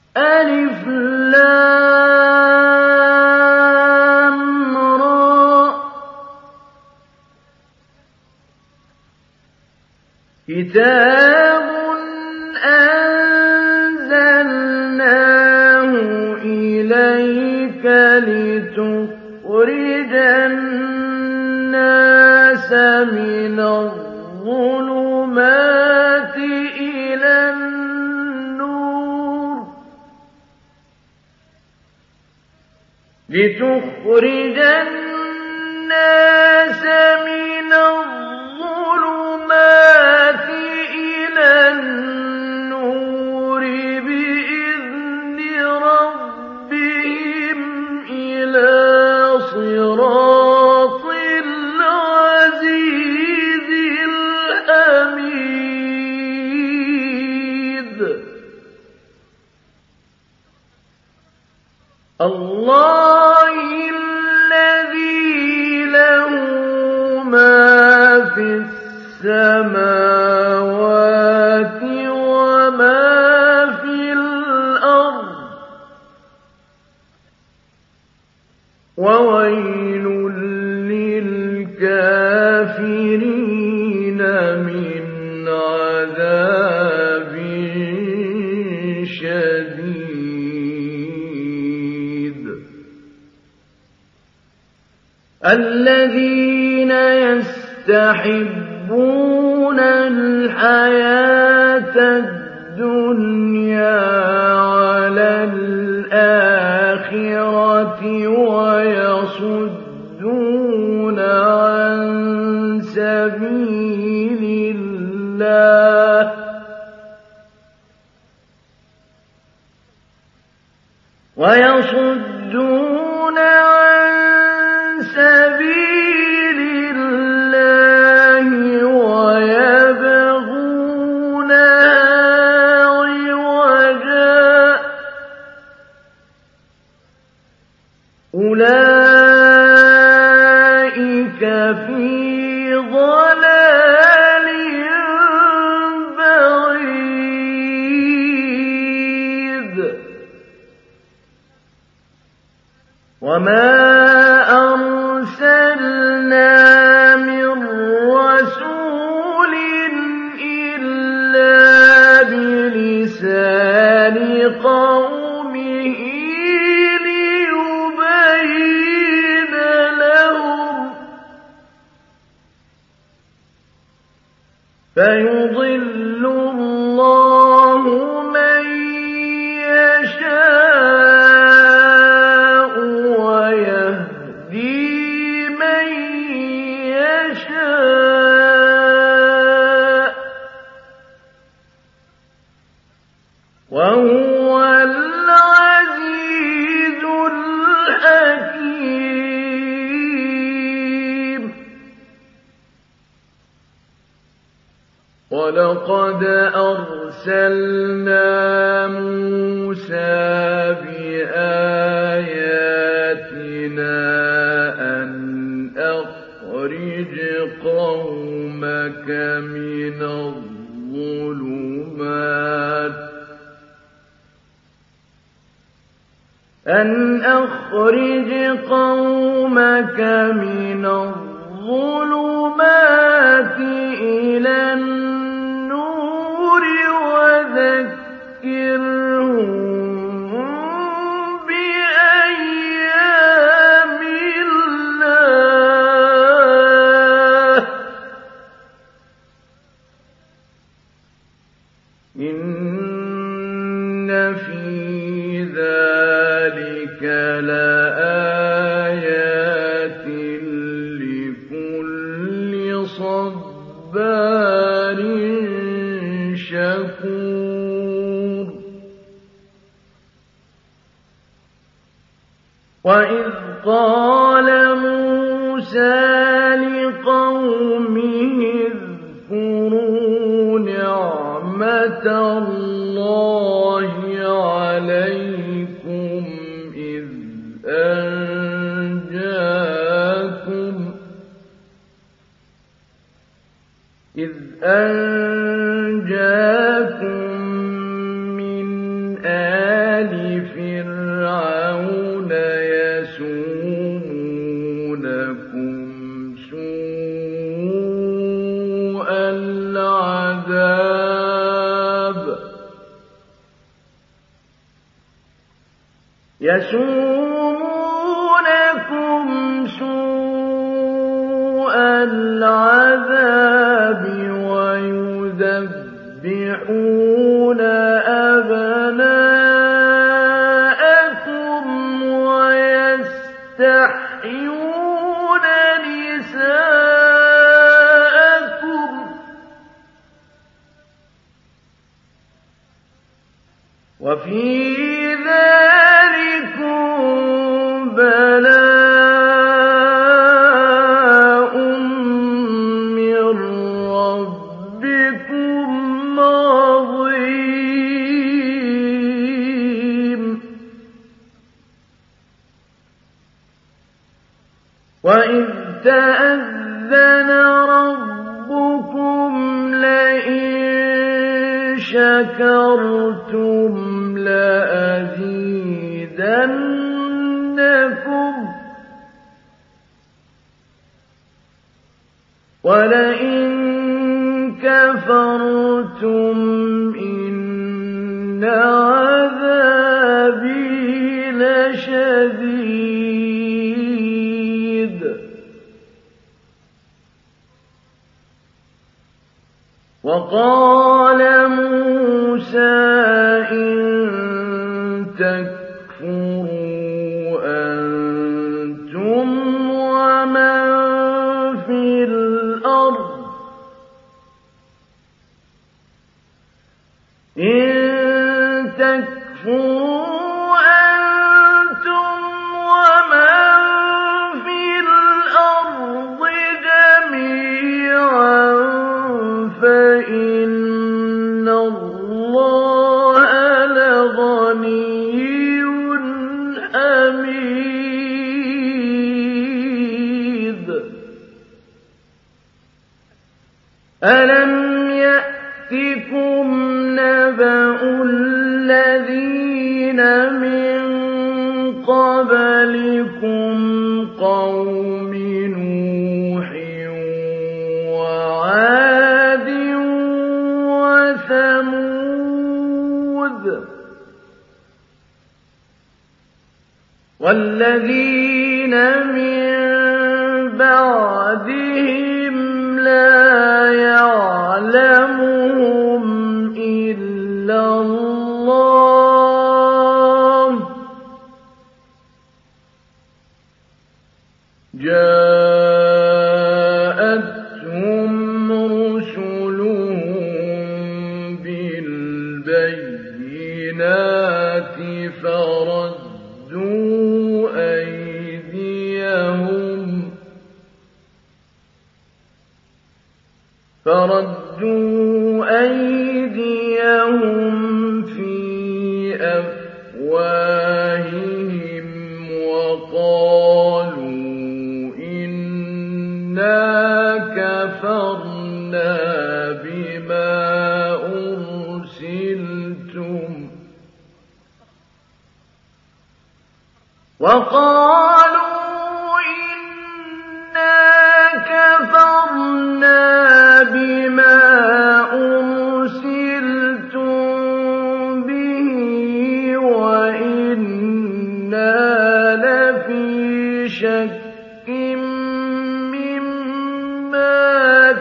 ألف لام را كتاب أنزلناه إليك لتخرج الناس من الظلمات إلى النور بإذن ربهم إلى صراط العزيز الحميد الله الذي له ما في السماوات وما في الأرض وويل للكافرين من عذاب شديد الذين يستحبون الحياة الدنيا على الآخرة ويصدون عن سبيل الله ويبغونها عوجا أولئك في ضلال بعيد وما أرسلنا من رسول إلا بلسان قومه ليبين لهم فيضل الله من يشاء ويهدي من يشاء وهو العزيز الحكيم ولقد أرسلنا موسى بآياتنا أن أخرج قومك من الظلمات إلى النور وذكرهم بأيام الله إن في ذلك لآيات لكل صبار شكور وإذ قال موسى لقومه اذكروا نعمة الله عليكم إذ أنجاكم من آل يَسُومُونَكُمْ سُوءَ الْعَذَابِ وَيُذَبِّحُونَ أَبْنَاءَكُمْ وَيَسْتَحْيُونَ نِسَاءَكُمْ ۚ وَفِي ذَٰلِكُم بَلَاءٌ مِّن رَّبِّكُمْ عَظِيمٌ. وَإِذْ تَأَذَّنَ رَبُّكُمْ لَئِن شَكَرْتُمْ لَأَزِيدَنَّكُمْ وَلَئِن كَفَرْتُمْ إِنَّ عَذَابِي لَشَدِيدٌ. وَقَالَ مُوسَىٰ إِن تَكْفُرُوا أَنتُمْ وَمَن فِي الْأَرْضِ جَمِيعًا فَإِنَّ اللَّهَ لَغَنِيٌّ حَمِيدٌ. أَلَمْ يَأْتِكُمْ نَبَأُ الَّذِينَ مِن قَبْلِكُمْ قَوْمِ نُوحٍ وَعَادٍ وَثَمُودَ وَالَّذِينَ مِن بَعْدِهِمْ لَا يَعْلَمُهُمْ إِلَّا اللَّهُ جَاءَتْهُمْ رُسُلُهُم بِالْبَيِّنَاتِ فَرَدُّوا أَيْدِيَهُمْ فِي أَفْوَاهِهِمْ وَقَالُوا إِنَّا كَفَرْنَا بِمَا أُرْسِلْتُمْ بِهِ وَإِنَّا لَفِي شَكٍّ مِّمَّا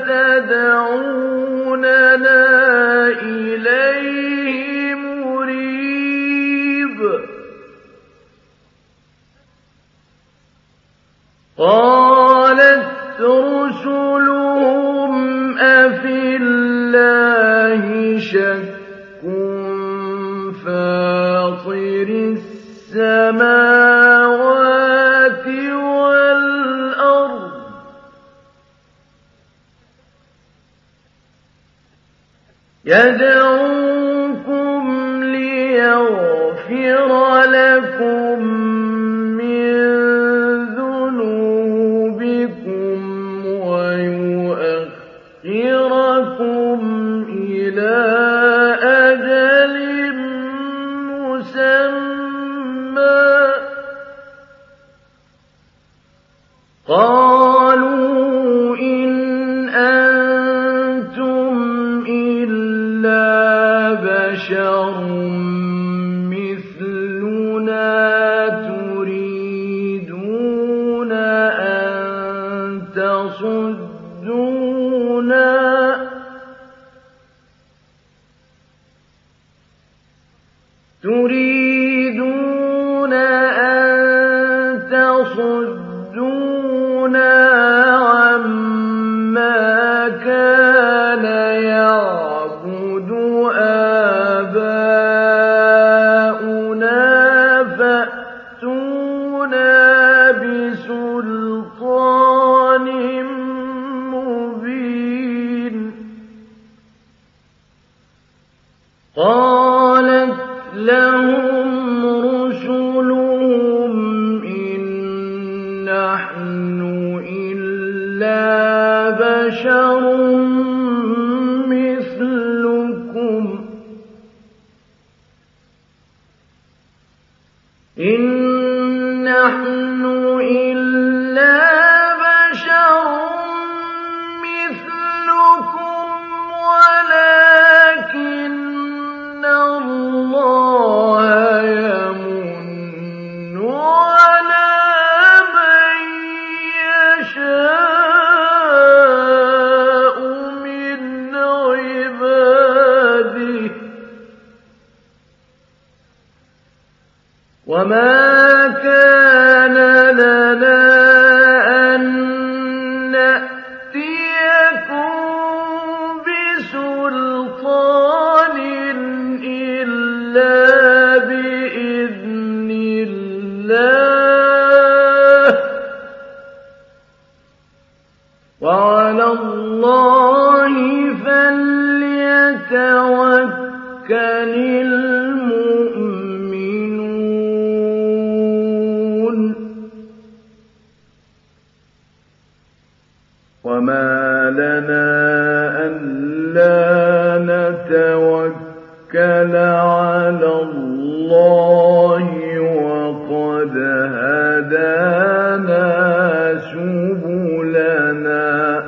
تَدْعُونَنَا إِلَيْهِ مُرِيبٍ. قَالَتْ رُسُلُهُمْ أَفِي اللَّهِ شَكٌّ فَاطِرِ السَّمَاوَاتِ وَالْأَرْضِ يَدْعُوكُمْ لِيَغْفِرَ لَكُم مِّن ذُنُوبِكُمْ وَيُؤَخِّرَكُمْ إِلَىٰ أَجَلٍ مُّسَمًّى ۚ قَالُوا إِنْ أَنتُمْ إِلَّا بَشَرٌ مِّثْلُنَا تُرِيدُونَ أَن تَصُدُّونَا عَمَّا كَانَ يَعْبُدُ آبَاؤُنَا فَأْتُونَا بِسُلْطَانٍ مُّبِينٍ قَالَتْ لَهُمْ رُسُلُهُمْ إِن نَّحْنُ إِلَّا بَشَرٌ مِّثْلُكُمْ وَلَٰكِنَّ اللَّهَ يَمُنُّ عَلَىٰ مَن يَشَاءُ مِنْ عِبَادِهِ ۖ وَمَا كَانَ لَنَا أَن نَّأْتِيَكُم بِسُلْطَانٍ إِلَّا بِإِذْنِ اللَّهِ ۚ وَعَلَى اللَّهِ فَلْيَتَوَكَّلِ الْمُؤْمِنُونَ وَمَا لَنَا أَلَّا نَتَوَكَّلَ عَلَى اللَّهِ وَقَدْ هَدَانَا سُبُلَنَا ۚ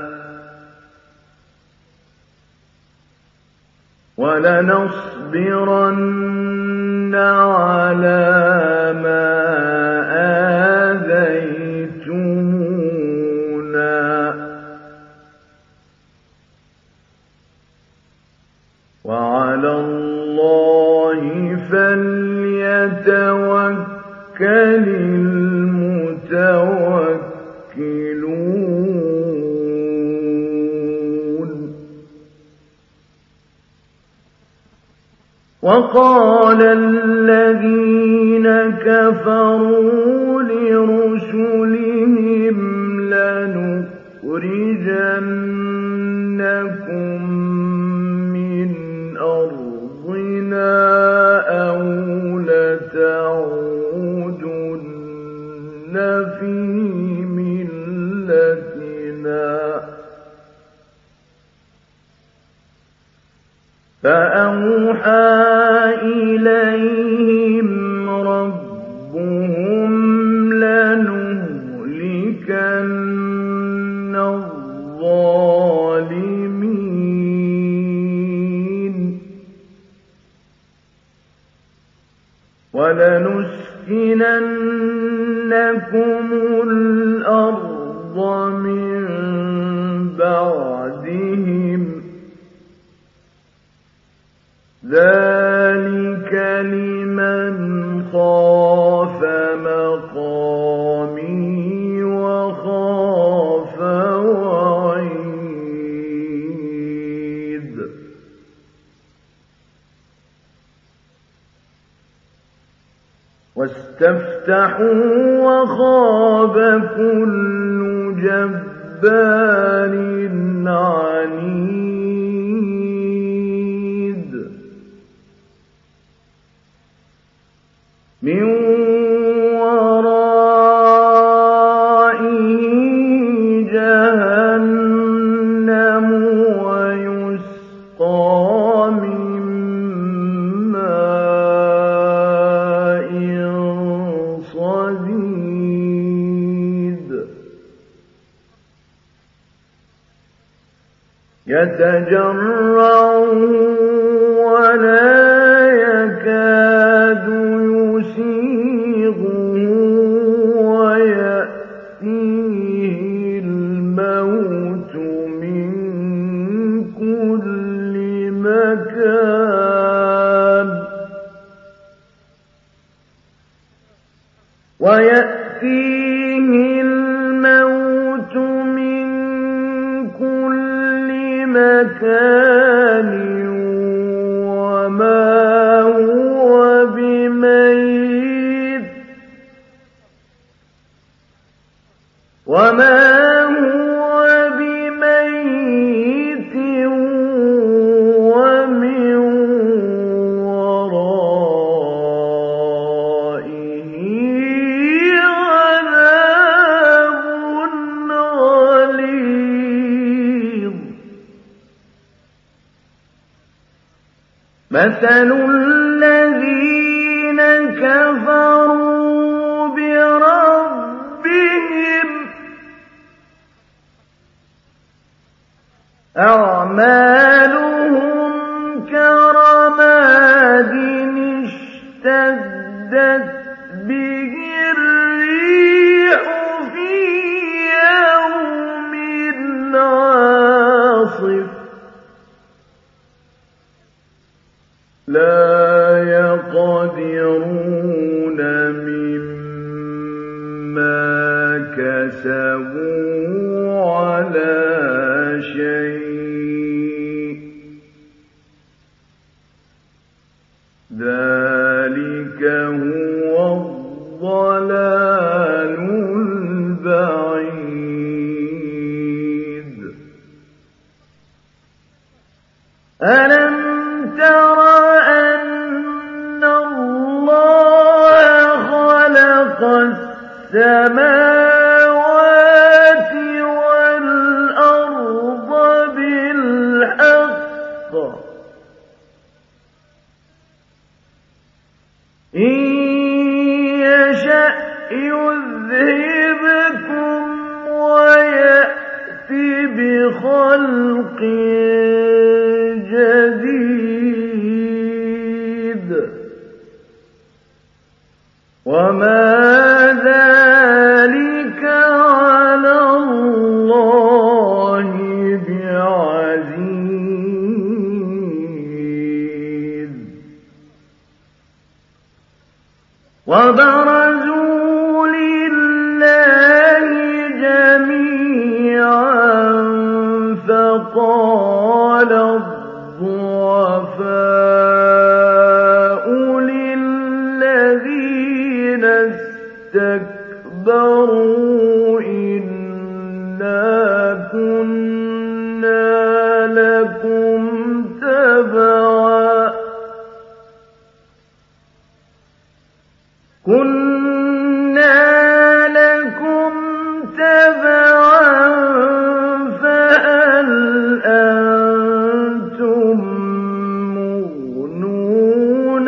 وَلَنَصْبِرَنَّ عَلَىٰ مَا آذَيْتُمُونَا ۚ وَعَلَى اللَّهِ فَلْيَتَوَكَّلِ الْمُتَوَكِّلُونَ وَقَالَ الَّذِينَ كَفَرُوا لِرُسُلِهِمْ لَنُخْرِجَنَّكُم مِّنْ أَرْضِنَا أَوْ لَتَعُودُنَّ فِي مِلَّتِنَا ۖ فَأَوْحَىٰ إِلَيْهِمْ رَبُّهُمْ لَنُهْلِكَنَّ الظَّالِمِينَ وَلَنُسْكِنَنَّكُمُ الْأَرْضَ مِن بَعْدِهِمْ ۚ ذَٰلِكَ لِمَنْ خَافَ مَقَامِي وَخَافَ وَعِيدِ وَاسْتَفْتَحُوا وَخَابَ كُلُّ جَبَّارٍ عَنِيدٍ مِّن وَرَائِهِ جَهَنَّمُ وَيُسْقَىٰ مِن مَّاءٍ صَدِيدٍ يَتَجَرَّعُهُ وَلَا يَكَادُ يُسِيغُهُ وَيَأْتِيهِ الْمَوْتُ مِن كُلِّ مَكَانٍ ويأتيه الموت من كل مكان وما هو بميت ومن ورائه عذاب غليظ. مثل الذين كفروا بربهم أعمالهم كرماد اشتدت به الريح في يوم عاصف لا يقدرون مما كسبوا على شيء ذلك هو الضلال البعيد. ألم تر أن الله خلق السماوات والأرض بالحق إن يشأ يذهبكم ويأت بخلق جديد وما ذلك على الله بعزيز. وبرزوا لله جميعا فقال الضعفاء للذين استكبروا إنا كنا لكم تبعا فهل أنتم مغنون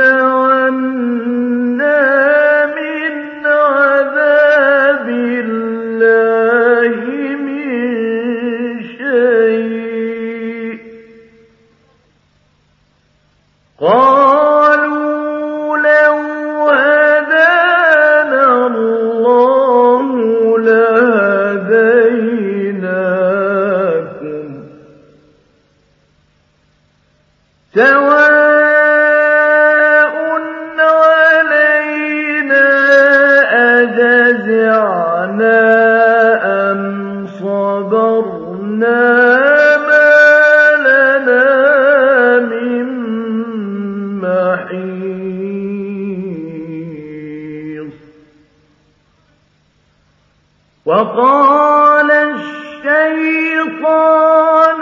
عنا من عذاب الله من شيء قالوا لو هدانا الله لهديناكم سواء علينا أجزعنا أم صبرنا ما لنا من محيص. وقال الشيطان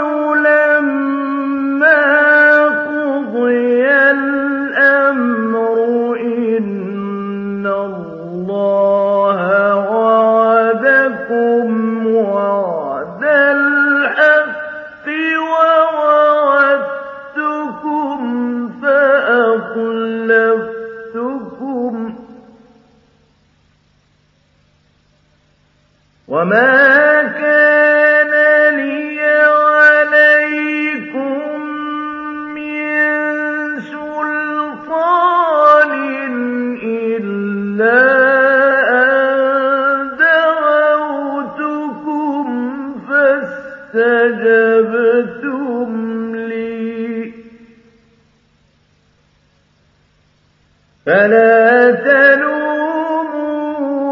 لما قضي الأمر إن الله وعدكم وعد الحق ووعدتكم فأخلفتكم وما كان لي عليكم من سلطان إلا أن دعوتكم فاستجبتم لي فلا تلوموني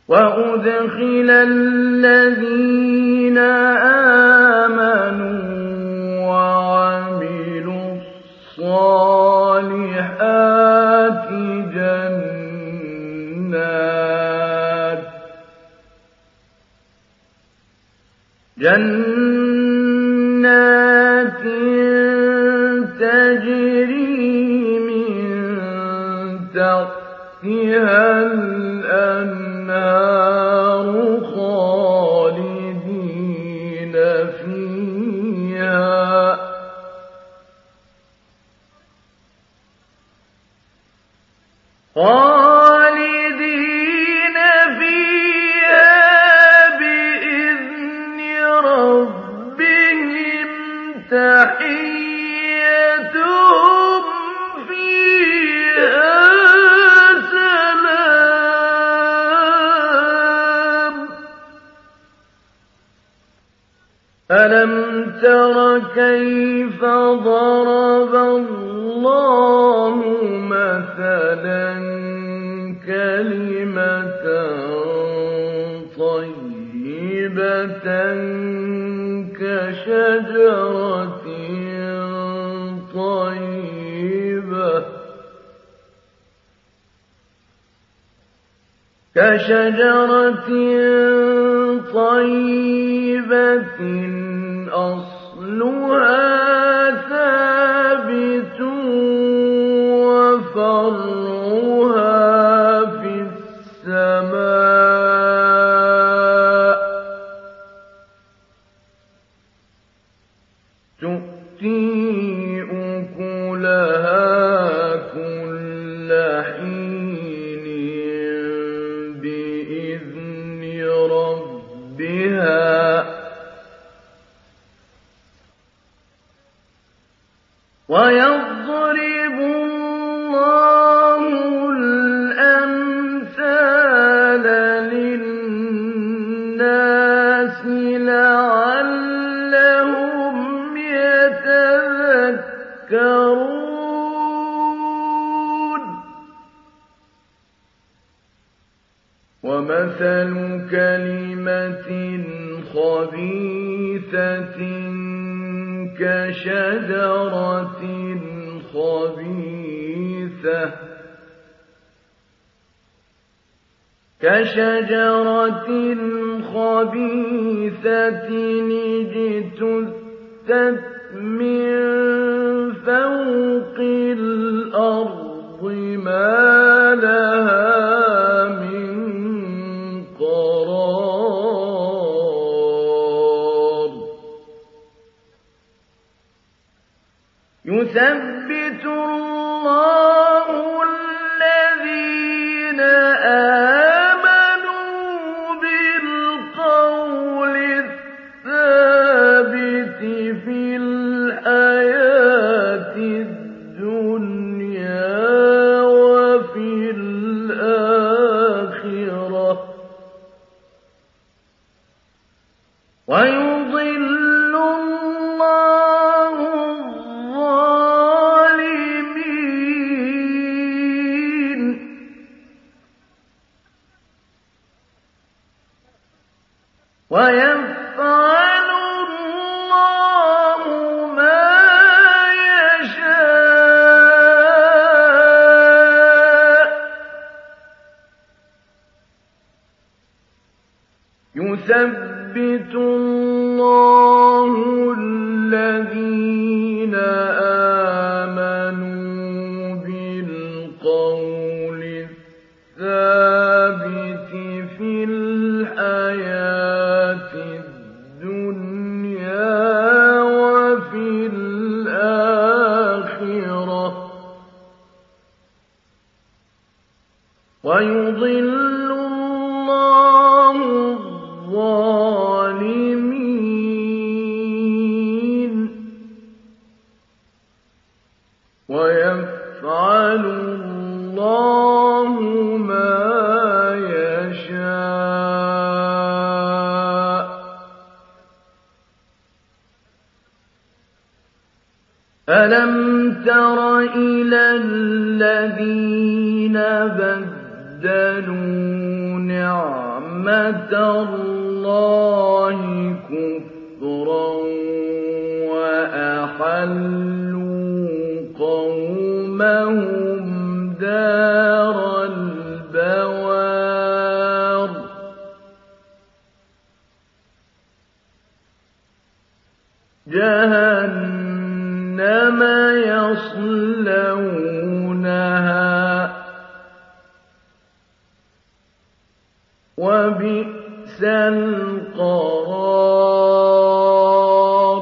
وَأُدْخِلَ الَّذِينَ آمَنُوا وَعَمِلُوا الصَّالِحَاتِ جَنَّاتٍ تَجْرِي مِن تَحْتِهَا الْأَنْهَارُ خَالِدِينَ فِيهَا بِإِذْنِ رَبِّهِمْ تَحِيَّتُهُمْ فِيهَا سَلَامٌ أَلَمْ تَرَ كَيْفَ ضَرَبَ اللَّهُ مَثَلًا كَلِمَةً طَيِّبَةً كَشَجَرَةٍ طَيِّبَةٍ أَصْلُهَا ثَابِتٌ وَفَرْعُهَا فِي السَّمَاءِ تُؤْتِي أُكُلَهَا كُلَّ حِينٍ بِإِذْنِ رَبِّهَا وَيَضْرِبُ اللَّهُ الْأَمْثَالَ لِلنَّاسِ لَعَلَّهُمْ يَتَذَكَّرُونَ وَمَثَلُ كَلِمَةٍ خَبِيثَةٍ كَشَجَرَةٍ خَبِيثَةٍ اجْتُثَّتْ مِن فَوْقِ الْأَرْضِ مَا لَهَا مِن قَرَارٍ يُثَبِّتُ اللَّهُ الَّذِينَ آمَنُوا بِالْقَوْلِ الثَّابِتِ فِي الْحَيَاةِ الدُّنْيَا وَفِي الْآخِرَةِ وَيُضِلُّ اللَّهُ الظَّالِمِينَ وَيَفْعَلُ اللَّهُ مَا يَشَاءُ يُثَبِّتُ اللَّهُ الَّذِينَ آمَنُوا بِالْقَوْلِ الثَّابِتِ فِي الْحَيَاةِ الدُّنْيَا وَفِي الْآخِرَةِ وَيُضِلُّ اللَّهُ الظَّالِمِينَ وَيَفْعَلُ اللَّهُ مَا يَشَاءُ أَلَمْ تَرَ إِلَى الَّذِينَ بَدَّلُوا نِعْمَةَ رَحْمَةَ اللَّهِ كُفْرًا وَأَحَلُّوا قَوْمَهُمْ دَارَ الْبَوَارِ جَهَنَّمَ يَصْلَوْنَهَا وَبِئْسَ الْقَرَارُ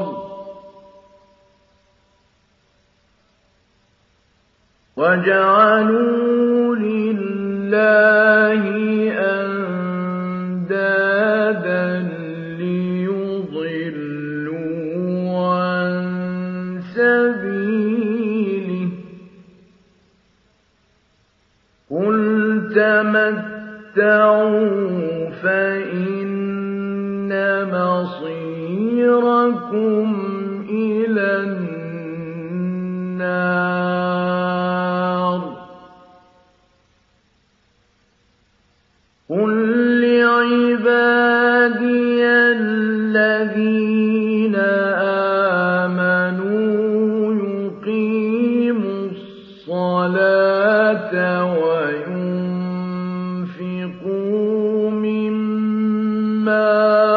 وَجَعَلُوا لِلَّهِ أَندَادًا لِّيُضِلُّوا عَن سَبِيلِهِ ۗ قُلْ تَمَتَّعُوا فَإِنَّ مَصِيرَكُمْ إِلَى النَّارِ قُل لِّعِبَادِيَ الَّذِينَ آمَنُوا يُقِيمُوا الصَّلَاةَ وَيُنفِقُوا مِمَّا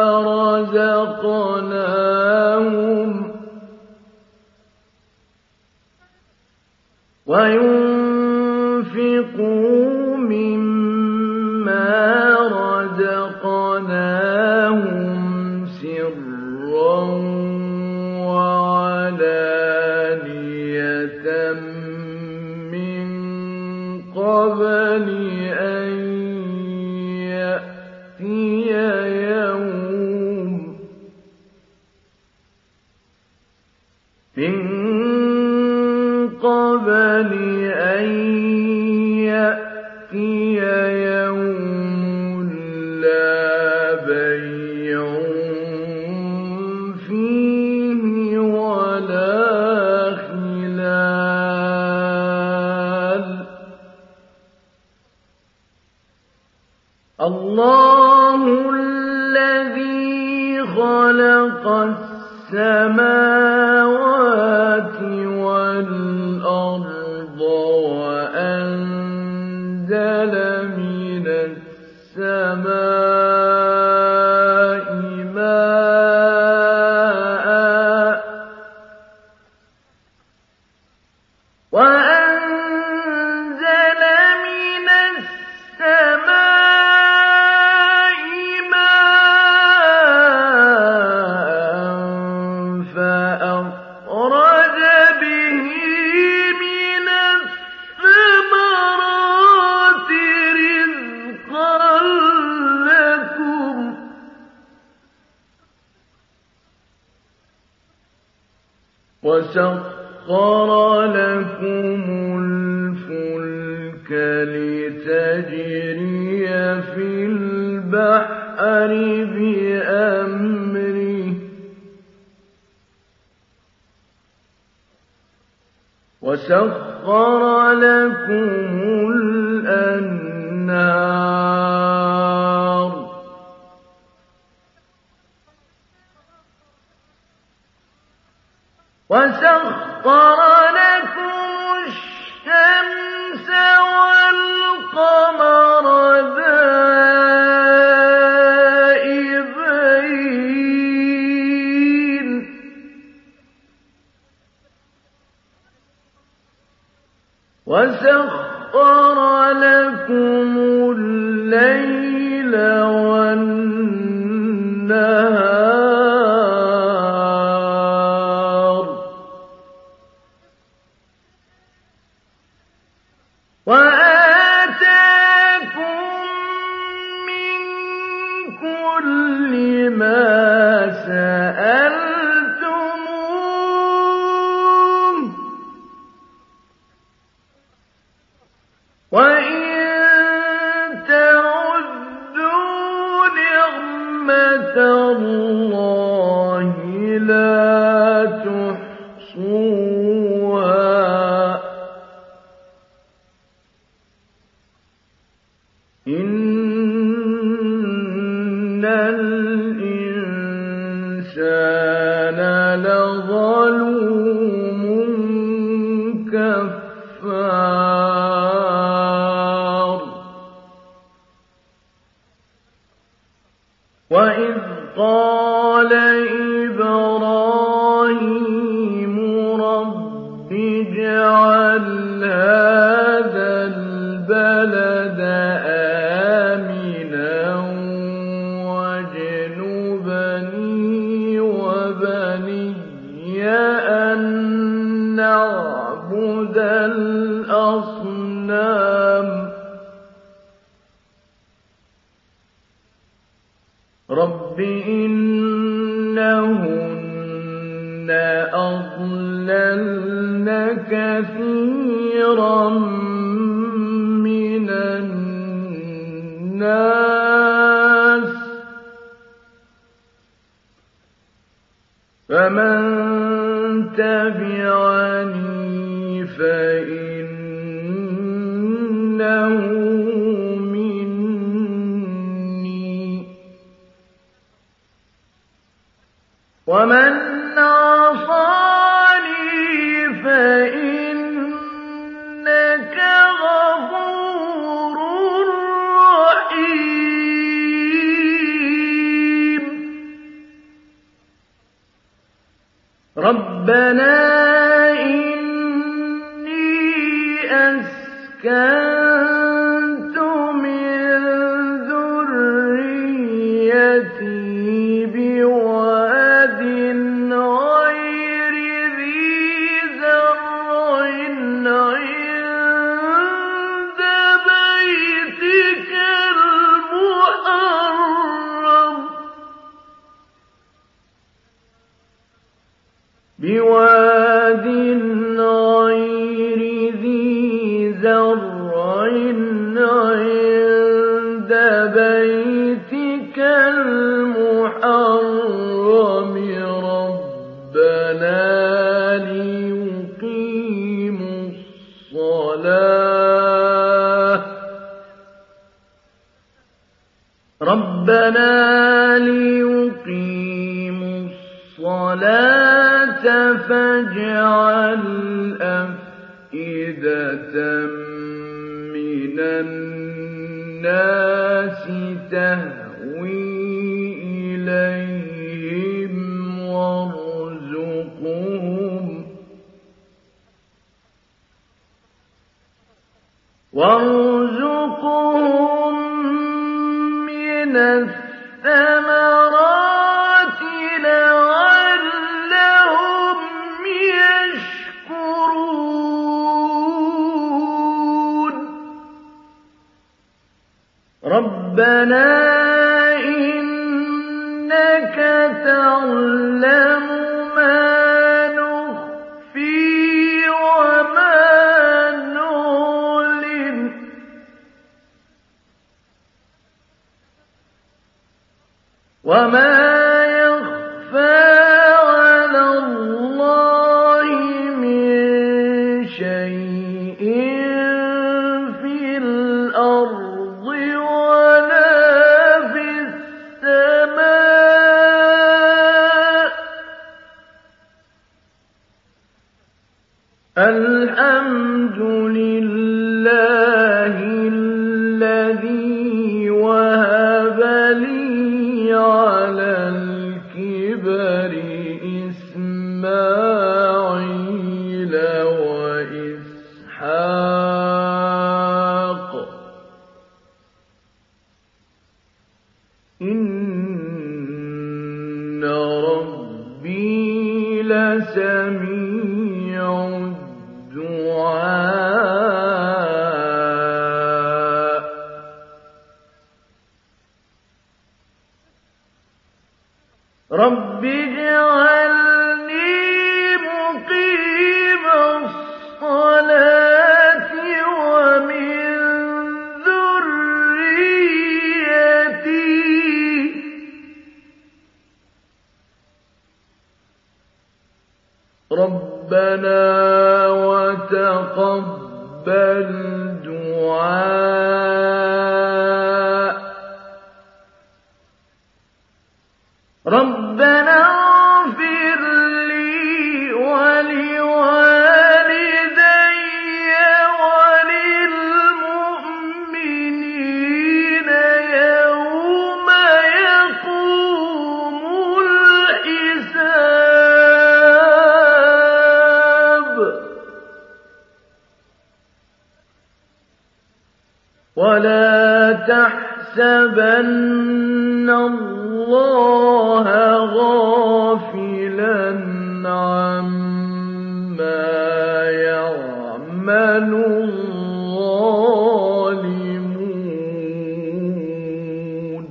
رَزَقْنَاهُمْ سِرًّا وَعَلَانِيَةً مِّن قَبْلِ أَن يَأْتِيَ يَوْمٌ لَّا بَيْعٌ فِيهِ وَلَا خِلَالٌ اللَّهُ الَّذِي خَلَقَ السَّمَاوَاتِ وَالْأَرْضَ وَأَنزَلَ مِنَ السَّمَاءِ فَأَخْرَجَ بِهِ مِنَ الثَّمَرَاتِ رِزْقًا لَّكُمْ ۖ وَسَخَّرَ لَكُمُ الْفُلْكَ لِتَجْرِيَ فِي الْبَحْرِ بِأَمْرِهِ ۖ وَسَخَّرَ لَكُمُ الْأَنْهَارَ وَسَخَّرَ لَكُمُ الشَّمْسَ وَالْقَمَرَ دَائِبَيْنِ ۖ وَسَخَّرَ لَكُمُ اللَّيْلَ وَالنَّهَارَ وَآتَاكُم مِّن كُلِّ مَا سَأَلْتُمُوهُ ۚ وَإِن تَعُدُّوا نِعْمَةَ اللَّهِ لَا تُحْصُوهَا ۗ إِنَّ الْإِنسَانَ لَظَلُومٌ كَفَّارٌ وَإِذْ قَالَ إِبْرَاهِيمُ رَبِّ اجْعَلْ هَٰذَا الْبَلَدَ آمِنًا وَاجْنُبْنِي وَبَنِيَّ أَن نَّعْبُدَ الْأَصْنَامَ رَبِّ إِنَّهُنَّ أَضْلَلْنَ كَثِيرًا مِّنَ النَّاسِ فَمَن تَبِعَنِي فَإِنَّهُ مِنِّي وَمَنْ عَصَانِي فَإِنَّكَ غَفُورٌ رَّحِيمٌ رَبَّنَا إِنِّي أَسْكَنتُ مِن ذُرِّيَّتِي بِوَادٍ غَيْرِ ذِي زَرْعٍ عِندَ بَيْتِكَ الْمُحَرَّمِ رَبَّنَا لِيُقِيمُوا الصَّلَاةَ فَاجْعَلْ أَفْئِدَةً مِّنَ النَّاسِ تَهْوِي إِلَيْهِمْ وارزقهم من الثمرات لعلهم يشكرون ربنا إنك تعلم ما نخفي وما نعلن وما يخفى على الله من شيء في الأرض ولا في السماء الحمد لله الذي وهب لي على الكبر إسماعيل وإسحاق إن ربي لسميع الدعاء رب اجعلني مقيم الصلاة ومن ذريتي ربنا وتقبل دعاء ربنا اغفر لي ولوالدي وللمؤمنين يوم يقوم الحساب ولا تحسبن الله غافلا عما يعمل الظالمون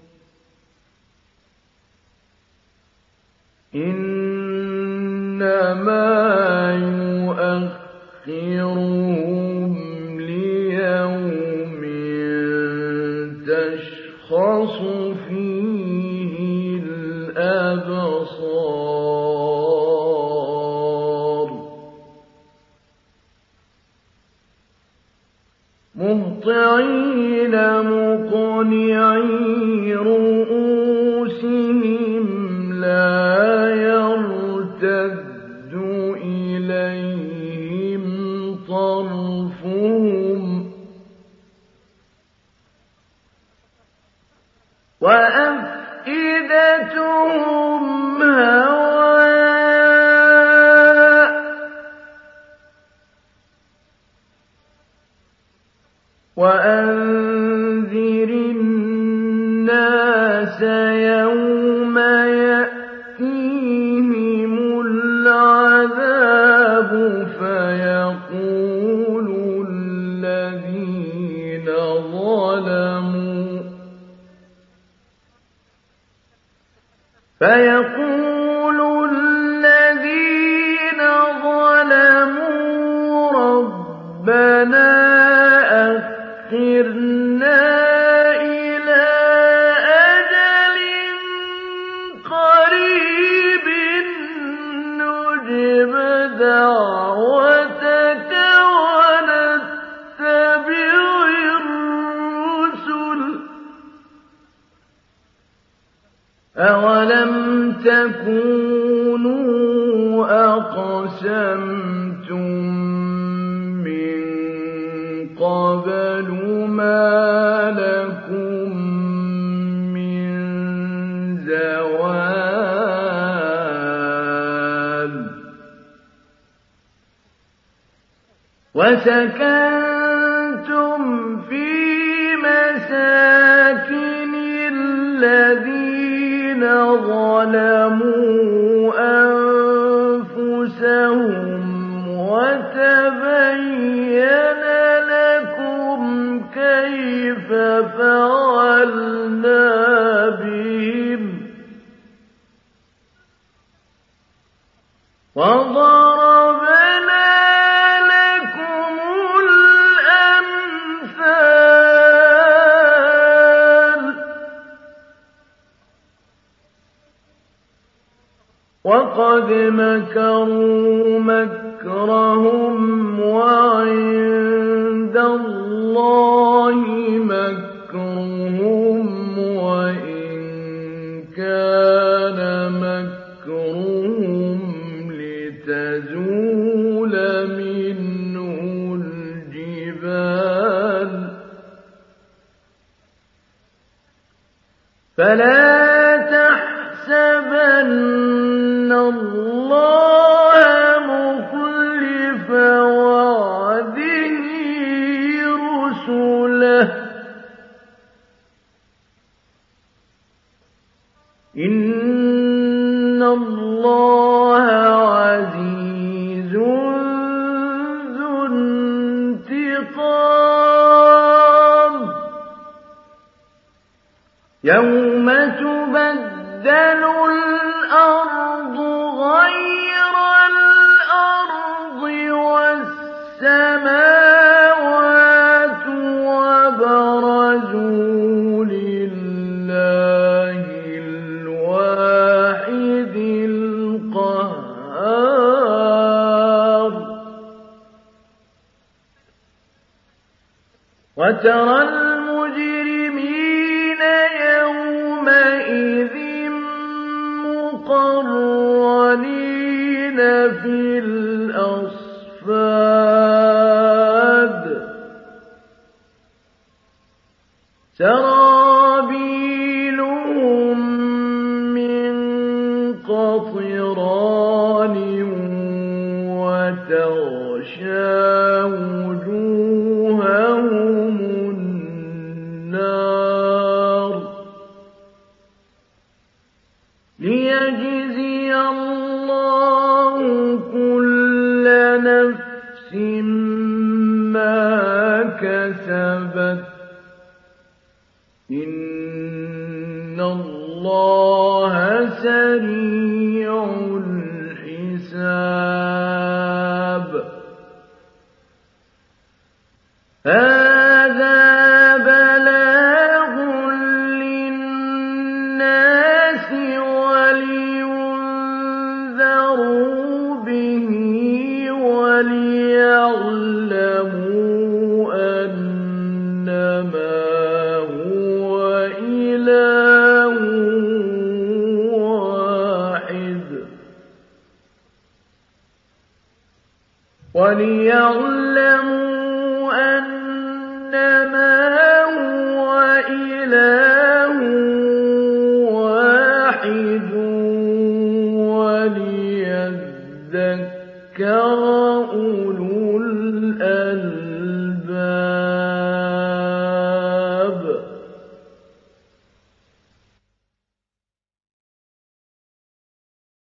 إنما يؤخرهم ليوم تشخص فيه الأبصار مهطعين مقنعي رؤوسهم لا يرتد إليهم طرفهم وأفئدتهم هواء وأنذر الناس يوم يأتيهم العذاب فيقول الذين ظلموا ربنا أخرنا إلى أجل قريب نجب دعوتك ونتبع الرسل أولم تكونوا أقسمتم من قبل ما لكم من زوال وسكنتم في مساكن الذين ظلموا أنفسهم وتبين لكم كيف فعلنا بهم وضربنا لكم الأمثال وقد مكروا مكرهم وعند الله مكرهم وإن كان مكرهم لتزول منه الجبال فلا تحسبن الله مخلف وعده رسله إن الله عزيز ذو انتقام يوم تبدل الأرض غير الأرض والسماوات وبرزوا لله الواحد القهار وترى المجرمين يومئذ مقرنين في الأصفاد سرابيلهم من قطران وتغشى وجوههم النار ليجزي الله كل نفس ما كسبت إن الله سريع الحساب هذا بلاغ للناس ولينذروا به وليعلموا أنما هو إله واحد وليذكر أولو